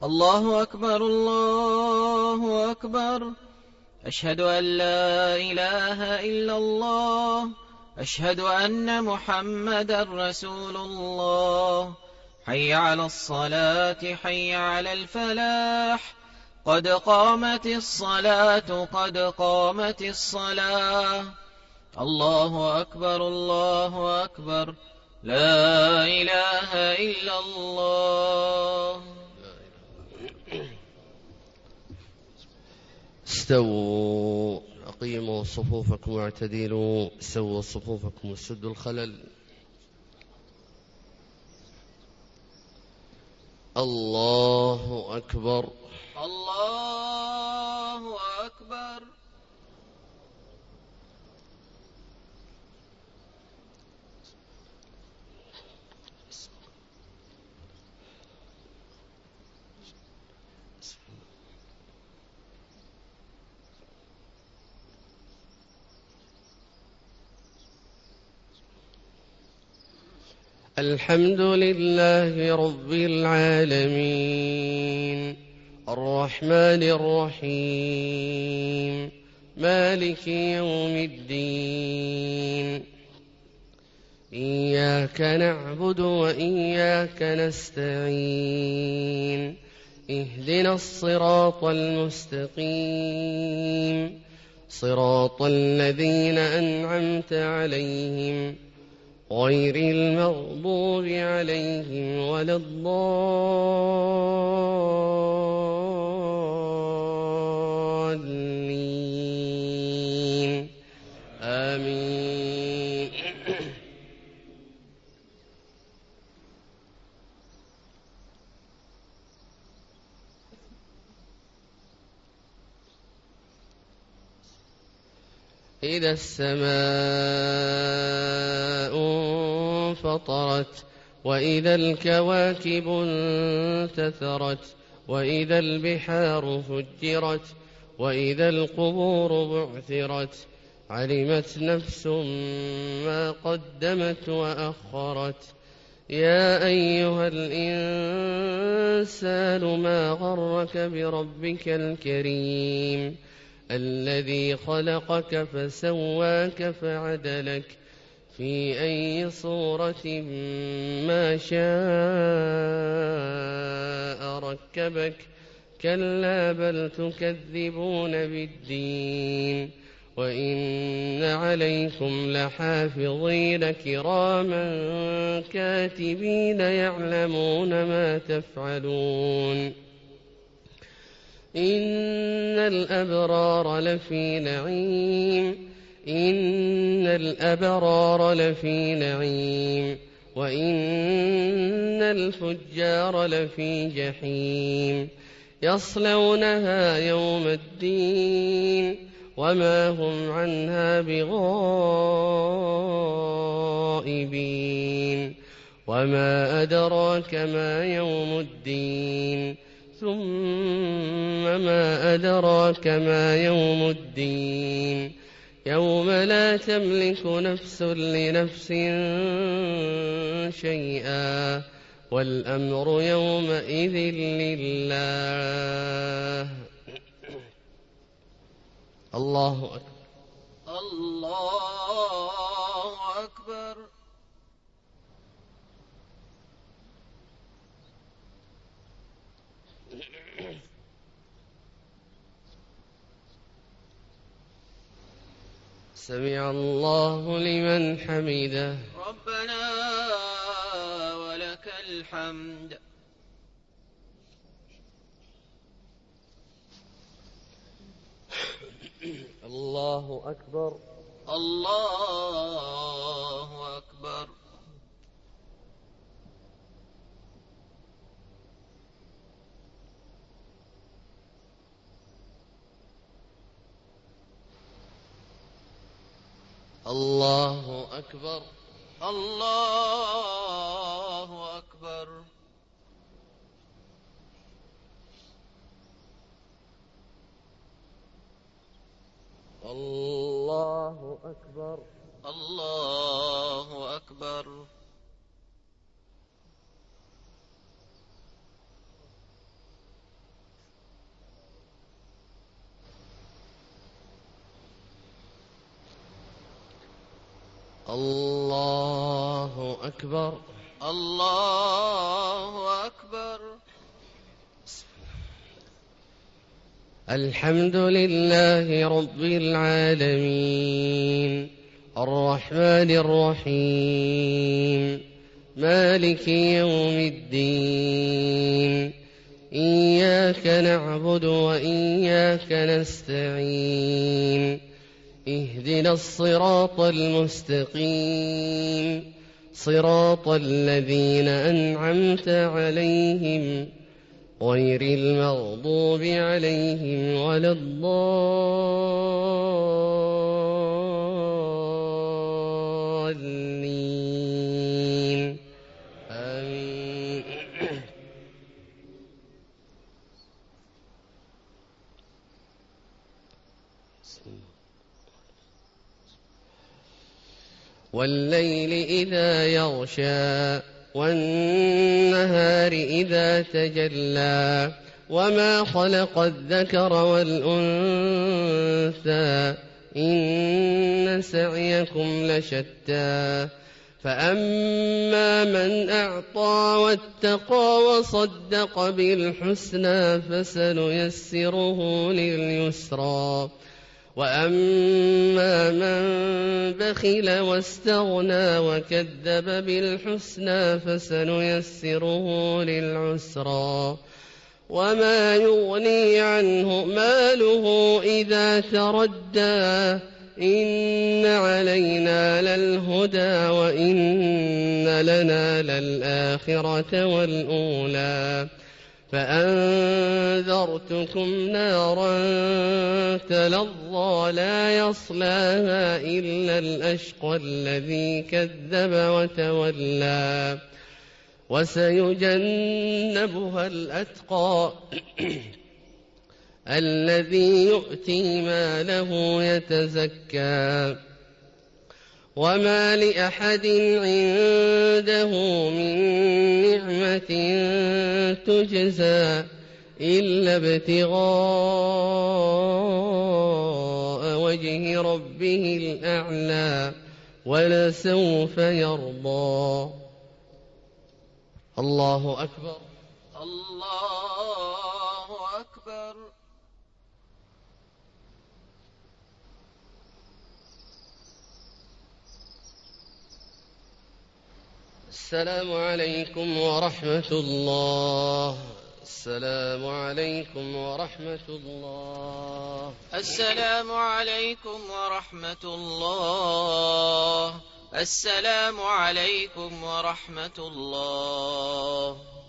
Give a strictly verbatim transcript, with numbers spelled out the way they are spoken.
الله أكبر الله أكبر. أشهد أن لا إله إلا الله. أشهد أن محمدا رسول الله. حي على الصلاة حي على الفلاح. قد قامت الصلاة قد قامت الصلاة. الله أكبر الله أكبر. لا إله إلا الله. استووا، أقيموا صفوفكم واعتدلوا، سووا صفوفكم وسدوا الخلل. الله أكبر الله أكبر. الحمد لله رب العالمين، الرحمن الرحيم، مالك يوم الدين. إياك نعبد وإياك نستعين، اهدنا الصراط المستقيم، صراط الذين أنعمت عليهم غير المغضوب عليهم ولا الضالين. آمين. إذا السماء انفطرت، وإذا الكواكب انتثرت، وإذا البحار فجرت، وإذا القبور بعثرت، علمت نفس ما قدمت وأخرت. يا أيها الإنسان ما غرك بربك الكريم، الذي خلقك فسواك فعدلك في أي صورة ما شاء ركبك. كلا بل تكذبون بالدين، وإن عليكم لحافظين كراما كاتبين يعلمون ما تفعلون. إن الأبرار لفي نعيم إن الأبرار لفي نعيم وإن الفجار لفي جحيم. يصلونها يوم الدين وما هم عنها بغائبين. وما أدراك ما يوم الدين، ثم ما أدراك ما يوم الدين. يوم لا تملك نفس لنفس شيئا، والأمر يومئذ لله. الله أكبر الله أكبر. سمع الله لمن حمده. ربنا ولك الحمد. الله أكبر الله أكبر. الله أكبر الله أكبر. الله أكبر الله أكبر. الله أكبر. الله أكبر. الحمد لله رب العالمين الرحمن الرحيم مالك يوم الدين إياك نعبد وإياك نستعين اهدنا الصراط المستقيم صراط الذين أنعمت عليهم غير المغضوب عليهم ولا الضالين آمين. والليل إذا يغشى والنهار إذا تجلى وما خلق الذكر والأنثى إن سعيكم لشتى فأما من أعطى واتقى وصدق بالحسنى فسنيسره لليسرى وأما من بخل واستغنى وكذب بالحسنى فسنيسره للعسرى وما يغني عنه ماله إذا تردى إن علينا للهدى وإن لنا للآخرة والأولى فأنذرتكم نارا تلظى لا يصلاها إلا الأشقى الذي كذب وتولى وسيجنبها الأتقى الذي يؤتي ماله يتزكى وما لأحد عنده من نعمة تجزى إلا ابتغاء وجه ربه الأعلى ولسوف يرضى. الله أكبر. الله أكبر. السلام عليكم ورحمة الله. السلام عليكم ورحمة الله. السلام عليكم ورحمة الله. السلام عليكم ورحمة الله.